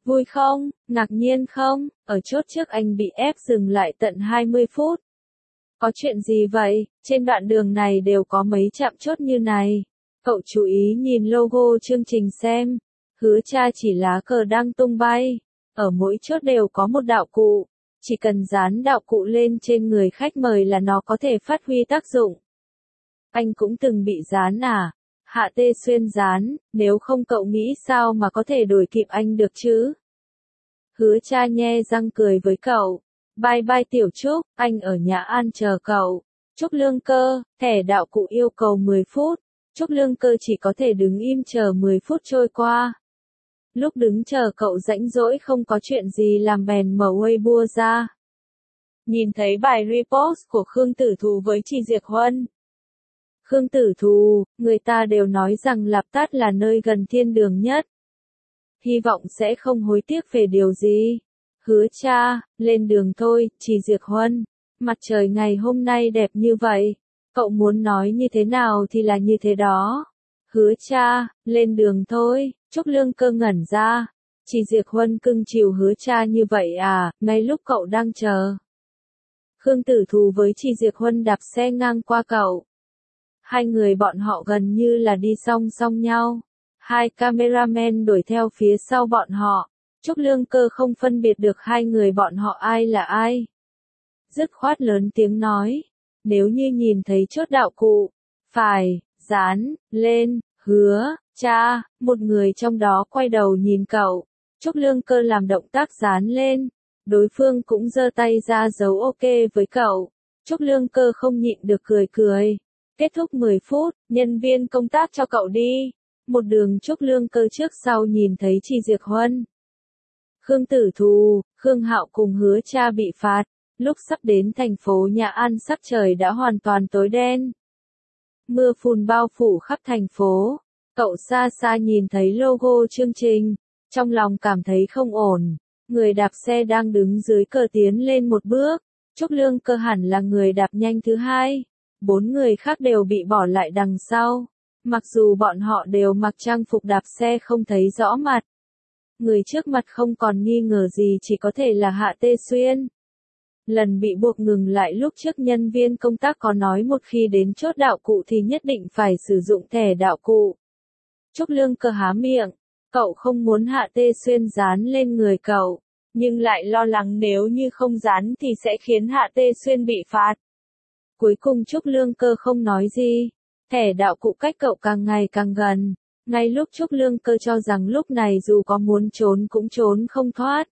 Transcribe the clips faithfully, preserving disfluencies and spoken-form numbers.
Vui không? Ngạc nhiên không? Ở chốt trước anh bị ép dừng lại tận hai mươi phút. Có chuyện gì vậy? Trên đoạn đường này đều có mấy trạm chốt như này. Cậu chú ý nhìn logo chương trình xem. Hứa Cha chỉ lá cờ đang tung bay. Ở mỗi chốt đều có một đạo cụ. Chỉ cần dán đạo cụ lên trên người khách mời là nó có thể phát huy tác dụng. Anh cũng từng bị dán à? Hạ Tê Xuyên dán, nếu không cậu nghĩ sao mà có thể đuổi kịp anh được chứ? Hứa Cha nhe răng cười với cậu. Bye bye Tiểu Trúc, anh ở Nhã An chờ cậu. Trúc Lương Cơ, thẻ đạo cụ yêu cầu mười phút. Trúc Lương Cơ chỉ có thể đứng im chờ mười phút trôi qua. Lúc đứng chờ cậu rãnh rỗi không có chuyện gì làm bèn mở Weibo ra. Nhìn thấy bài repost của Khương Tử Thù với Trì Diệc Huân. Khương Tử Thù, người ta đều nói rằng Lạp Tát là nơi gần thiên đường nhất. Hy vọng sẽ không hối tiếc về điều gì. Hứa Cha, lên đường thôi, Trì Diệc Huân. Mặt trời ngày hôm nay đẹp như vậy. Cậu muốn nói như thế nào thì là như thế đó. Hứa Cha, lên đường thôi. Trúc Lương Cơ ngẩn ra. Trì Diệc Huân cưng chiều Hứa Cha như vậy à, ngay lúc cậu đang chờ. Khương Tử Thù với Trì Diệc Huân đạp xe ngang qua cậu. Hai người bọn họ gần như là đi song song nhau. Hai cameraman đuổi theo phía sau bọn họ. Trúc Lương Cơ không phân biệt được hai người bọn họ ai là ai. Dứt khoát lớn tiếng nói. Nếu như nhìn thấy chốt đạo cụ, phải, dán, lên, Hứa Cha, một người trong đó quay đầu nhìn cậu. Trúc Lương Cơ làm động tác dán lên. Đối phương cũng giơ tay ra dấu ok với cậu. Trúc Lương Cơ không nhịn được cười cười. Kết thúc mười phút, nhân viên công tác cho cậu đi. Một đường Trúc Lương Cơ trước sau nhìn thấy Trì Diệc Huân. Khương Tử Thù, Khương Hạo cùng Hứa Cha bị phạt. Lúc sắp đến thành phố Nhã An sắc trời đã hoàn toàn tối đen. Mưa phùn bao phủ khắp thành phố. Cậu xa xa nhìn thấy logo chương trình. Trong lòng cảm thấy không ổn. Người đạp xe đang đứng dưới cờ tiến lên một bước. Trúc Lương Cơ hẳn là người đạp nhanh thứ hai. Bốn người khác đều bị bỏ lại đằng sau. Mặc dù bọn họ đều mặc trang phục đạp xe không thấy rõ mặt. Người trước mặt không còn nghi ngờ gì chỉ có thể là Hạ Tê Xuyên. Lần bị buộc ngừng lại lúc trước nhân viên công tác có nói một khi đến chốt đạo cụ thì nhất định phải sử dụng thẻ đạo cụ. Trúc Lương Cơ há miệng. Cậu không muốn Hạ Tê Xuyên dán lên người cậu. Nhưng lại lo lắng nếu như không dán thì sẽ khiến Hạ Tê Xuyên bị phạt. Cuối cùng Trúc Lương Cơ không nói gì. Thẻ đạo cụ cách cậu càng ngày càng gần. Ngay lúc Trúc Lương Cơ cho rằng lúc này dù có muốn trốn cũng trốn không thoát.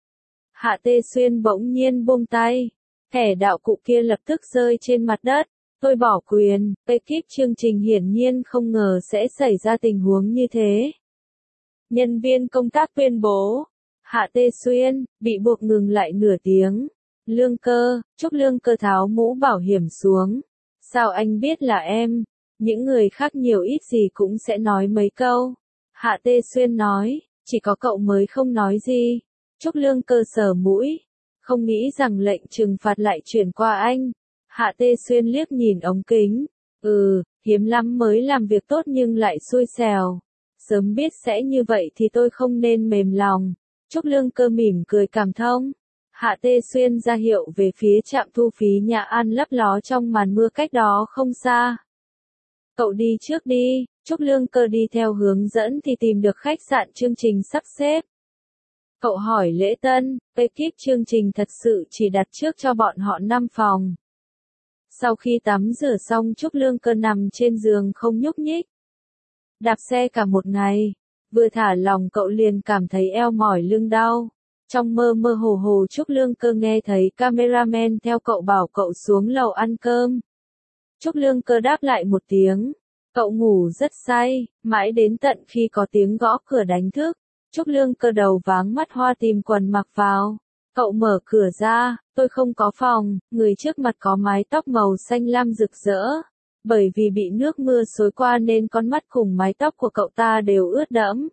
Hạ Tê Xuyên bỗng nhiên buông tay. Thẻ đạo cụ kia lập tức rơi trên mặt đất. Tôi bỏ quyền. Ekip chương trình hiển nhiên không ngờ sẽ xảy ra tình huống như thế. Nhân viên công tác tuyên bố. Hạ Tê Xuyên, bị buộc ngừng lại nửa tiếng. Lương Cơ, Trúc Lương Cơ tháo mũ bảo hiểm xuống. Sao anh biết là em? Những người khác nhiều ít gì cũng sẽ nói mấy câu. Hạ Tê Xuyên nói, chỉ có cậu mới không nói gì. Trúc Lương Cơ sờ mũi. Không nghĩ rằng lệnh trừng phạt lại chuyển qua anh. Hạ Tê Xuyên liếc nhìn ống kính. Ừ, hiếm lắm mới làm việc tốt nhưng lại xui xẻo. Sớm biết sẽ như vậy thì tôi không nên mềm lòng. Trúc Lương Cơ mỉm cười cảm thông. Hạ Tê Xuyên ra hiệu về phía trạm thu phí Nhã An lấp ló trong màn mưa cách đó không xa. Cậu đi trước đi. Trúc Lương Cơ đi theo hướng dẫn thì tìm được khách sạn chương trình sắp xếp. Cậu hỏi lễ tân, ekip chương trình thật sự chỉ đặt trước cho bọn họ năm phòng. Sau khi tắm rửa xong Trúc Lương Cơ nằm trên giường không nhúc nhích. Đạp xe cả một ngày, vừa thả lòng cậu liền cảm thấy eo mỏi lưng đau. Trong mơ mơ hồ hồ Trúc Lương Cơ nghe thấy cameraman theo cậu bảo cậu xuống lầu ăn cơm. Trúc Lương Cơ đáp lại một tiếng. Cậu ngủ rất say, mãi đến tận khi có tiếng gõ cửa đánh thức. Trúc Lương Cơ đầu váng mắt hoa tìm quần mặc vào. Cậu mở cửa ra, tôi không có phòng, người trước mặt có mái tóc màu xanh lam rực rỡ. Bởi vì bị nước mưa xối qua nên con mắt cùng mái tóc của cậu ta đều ướt đẫm.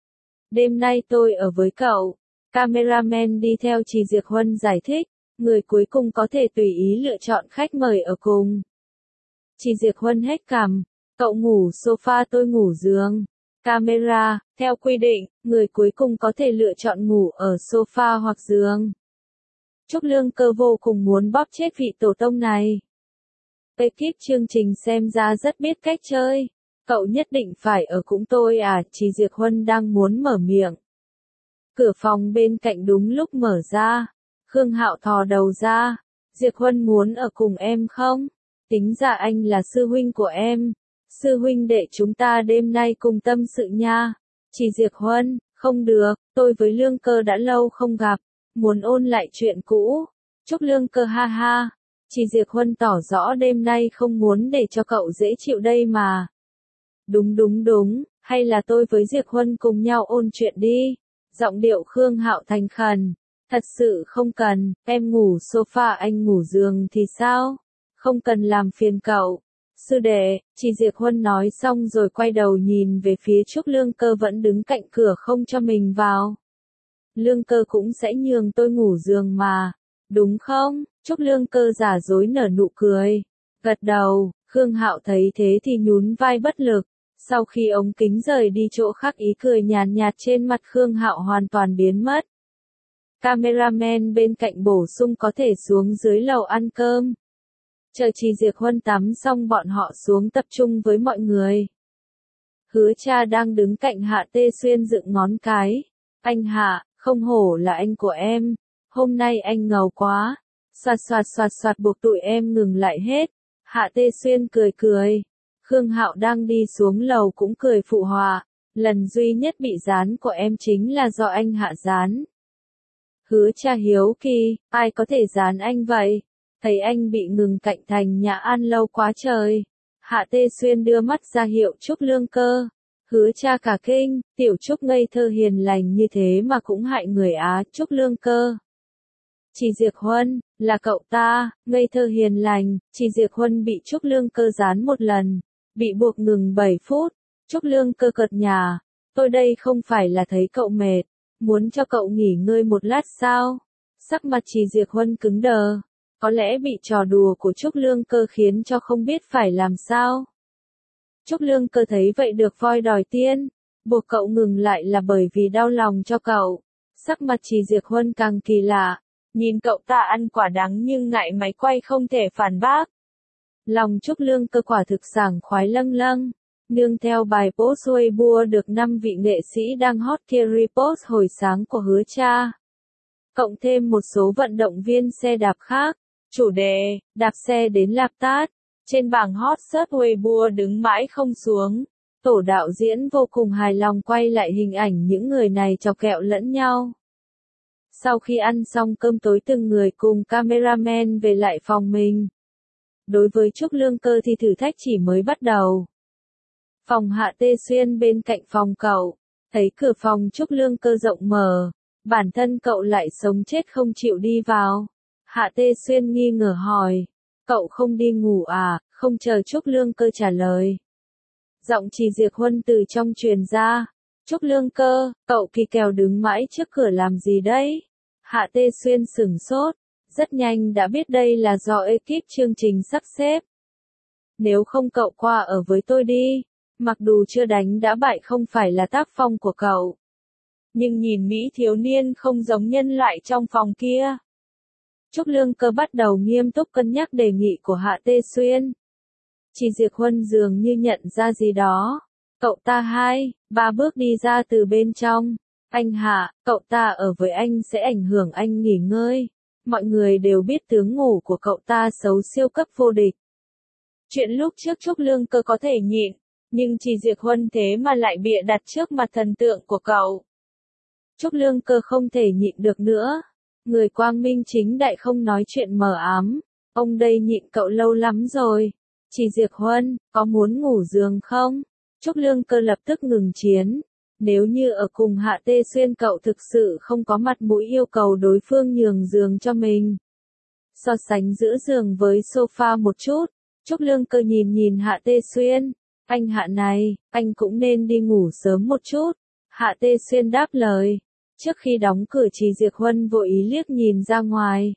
Đêm nay tôi ở với cậu. Cameraman đi theo Trì Diệc Huân giải thích, người cuối cùng có thể tùy ý lựa chọn khách mời ở cùng. Trì Diệc Huân hét cằm, cậu ngủ sofa tôi ngủ giường. camera, theo quy định, người cuối cùng có thể lựa chọn ngủ ở sofa hoặc giường. Trúc Lương Cơ vô cùng muốn bóp chết vị tổ tông này. Ekip chương trình xem ra rất biết cách chơi. Cậu nhất định phải ở cũng tôi à, Trì Diệc Huân đang muốn mở miệng. Cửa phòng bên cạnh đúng lúc mở ra. Khương Hạo thò đầu ra. Diệc Huân muốn ở cùng em không? Tính ra anh là sư huynh của em. Sư huynh đệ chúng ta đêm nay cùng tâm sự nha. Trì Diệc Huân, không được, tôi với Lương Cơ đã lâu không gặp. Muốn ôn lại chuyện cũ. Trúc Lương Cơ ha ha. Trì Diệc Huân tỏ rõ đêm nay không muốn để cho cậu dễ chịu đây mà. Đúng đúng đúng, hay là tôi với Diệc Huân cùng nhau ôn chuyện đi. Giọng điệu Khương Hạo thành khẩn. Thật sự không cần, em ngủ sofa anh ngủ giường thì sao? Không cần làm phiền cậu. Sư đệ, Trì Diệc Huân nói xong rồi quay đầu nhìn về phía Trúc Lương Cơ vẫn đứng cạnh cửa không cho mình vào. Lương Cơ cũng sẽ nhường tôi ngủ giường mà. Đúng không? Trúc Lương Cơ giả dối nở nụ cười. Gật đầu, Khương Hạo thấy thế thì nhún vai bất lực. Sau khi ống kính rời đi chỗ khác ý cười nhàn nhạt trên mặt Khương Hạo hoàn toàn biến mất. Cameraman bên cạnh bổ sung có thể xuống dưới lầu ăn cơm. Chờ Trì Diệc Huân tắm xong bọn họ xuống tập trung với mọi người. Hứa Cha đang đứng cạnh Hạ Tê Xuyên dựng ngón cái. Anh Hạ, không hổ là anh của em. Hôm nay anh ngầu quá. Xoạt xoạt xoạt xoạt buộc tụi em ngừng lại hết. Hạ Tê Xuyên cười cười. Khương Hạo đang đi xuống lầu cũng cười phụ họa. Lần duy nhất bị dán của em chính là do anh Hạ dán. Hứa Cha hiếu kỳ, ai có thể dán anh vậy? Thấy anh bị ngừng cạnh thành nhà ăn lâu quá trời. Hạ Tê Xuyên đưa mắt ra hiệu Trúc Lương Cơ. Hứa Cha cả kinh, tiểu Trúc ngây thơ hiền lành như thế mà cũng hại người á. Trúc Lương Cơ. Trì Diệc Huân, là cậu ta, ngây thơ hiền lành. Trì Diệc Huân bị Trúc Lương Cơ dán một lần, bị buộc ngừng bảy phút. Trúc Lương Cơ cợt nhả, tôi đây không phải là thấy cậu mệt, muốn cho cậu nghỉ ngơi một lát sao? Sắc mặt Trì Diệc Huân cứng đờ, có lẽ bị trò đùa của Trúc Lương Cơ khiến cho không biết phải làm sao. Trúc Lương Cơ thấy vậy được voi đòi tiên, buộc cậu ngừng lại là bởi vì đau lòng cho cậu. Sắc mặt Trì Diệc Huân càng kỳ lạ, nhìn cậu ta ăn quả đắng nhưng ngại máy quay không thể phản bác. Lòng Trúc Lương Cơ quả thực sảng khoái lâng lâng. Nương theo bài post Weibo được năm vị nghệ sĩ đang hot kia repost hồi sáng của Hứa Cha. Cộng thêm một số vận động viên xe đạp khác. Chủ đề, đạp xe đến Lạp Tát. Trên bảng hot search Weibo đứng mãi không xuống. Tổ đạo diễn vô cùng hài lòng quay lại hình ảnh những người này chọc kẹo lẫn nhau. Sau khi ăn xong cơm tối từng người cùng cameraman về lại phòng mình. Đối với Trúc Lương Cơ thì thử thách chỉ mới bắt đầu. Phòng Hạ Tê Xuyên bên cạnh phòng cậu, thấy cửa phòng Trúc Lương Cơ rộng mở, bản thân cậu lại sống chết không chịu đi vào. Hạ Tê Xuyên nghi ngờ hỏi, cậu không đi ngủ à? Không chờ Trúc Lương Cơ trả lời. Giọng Trì Diệc Huân từ trong truyền ra, Trúc Lương Cơ, cậu kỳ kèo đứng mãi trước cửa làm gì đấy? Hạ Tê Xuyên sửng sốt, rất nhanh đã biết đây là do ekip chương trình sắp xếp. Nếu không cậu qua ở với tôi đi. Mặc dù chưa đánh đã bại không phải là tác phong của cậu. Nhưng nhìn Mỹ thiếu niên không giống nhân loại trong phòng kia. Trúc Lương Cơ bắt đầu nghiêm túc cân nhắc đề nghị của Hạ Tê Xuyên. Trì Diệc Huân dường như nhận ra gì đó. Cậu ta hai, ba bước đi ra từ bên trong. Anh Hạ, cậu ta ở với anh sẽ ảnh hưởng anh nghỉ ngơi. Mọi người đều biết tướng ngủ của cậu ta xấu siêu cấp vô địch. Chuyện lúc trước Trúc Lương Cơ có thể nhịn. Nhưng Trì Diệc Huân thế mà lại bịa đặt trước mặt thần tượng của cậu. Trúc Lương Cơ không thể nhịn được nữa. Người quang minh chính đại không nói chuyện mờ ám. Ông đây nhịn cậu lâu lắm rồi. Trì Diệc Huân, có muốn ngủ giường không? Trúc Lương Cơ lập tức ngừng chiến. Nếu như ở cùng Hạ Tê Xuyên cậu thực sự không có mặt mũi yêu cầu đối phương nhường giường cho mình. So sánh giữa giường với sofa một chút. Trúc Lương Cơ nhìn nhìn Hạ Tê Xuyên. Anh Hạ này, anh cũng nên đi ngủ sớm một chút. Hạ Tê Xuyên đáp lời. Trước khi đóng cửa Trì Diệc Huân vội ý liếc nhìn ra ngoài.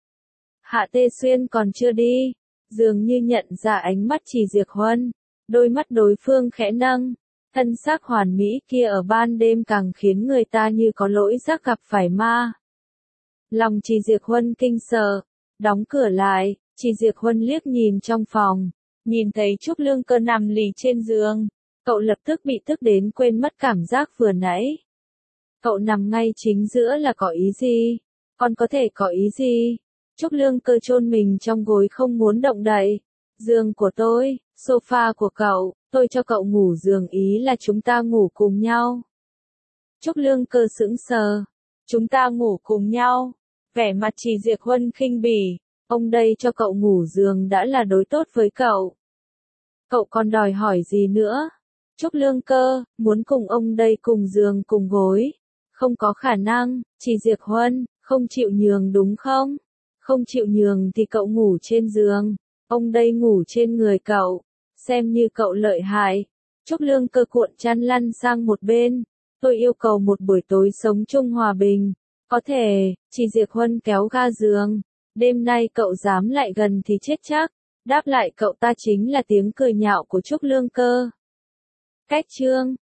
Hạ Tê Xuyên còn chưa đi. Dường như nhận ra ánh mắt Trì Diệc Huân. Đôi mắt đối phương khẽ nâng. Thân xác hoàn mỹ kia ở ban đêm càng khiến người ta như có lỗi giác gặp phải ma. Lòng Trì Diệc Huân kinh sợ, đóng cửa lại, Trì Diệc Huân liếc nhìn trong phòng, nhìn thấy Trúc Lương Cơ nằm lì trên giường, cậu lập tức bị tức đến quên mất cảm giác vừa nãy. Cậu nằm ngay chính giữa là có ý gì? Còn có thể có ý gì? Trúc Lương Cơ chôn mình trong gối không muốn động đậy. Giường của tôi, sofa của cậu, tôi cho cậu ngủ giường ý là chúng ta ngủ cùng nhau. Trúc Lương Cơ sững sờ. Chúng ta ngủ cùng nhau. Vẻ mặt Trì Diệc Huân khinh bỉ. Ông đây cho cậu ngủ giường đã là đối tốt với cậu. Cậu còn đòi hỏi gì nữa? Trúc Lương Cơ, muốn cùng ông đây cùng giường cùng gối. Không có khả năng, Trì Diệc Huân, không chịu nhường đúng không? Không chịu nhường thì cậu ngủ trên giường. Ông đây ngủ trên người cậu. Xem như cậu lợi hại. Trúc Lương Cơ cuộn chăn lăn sang một bên. Tôi yêu cầu một buổi tối sống chung hòa bình. Có thể, Trì Diệc Huân kéo ga giường. Đêm nay cậu dám lại gần thì chết chắc. Đáp lại cậu ta chính là tiếng cười nhạo của Trúc Lương Cơ. Cách chương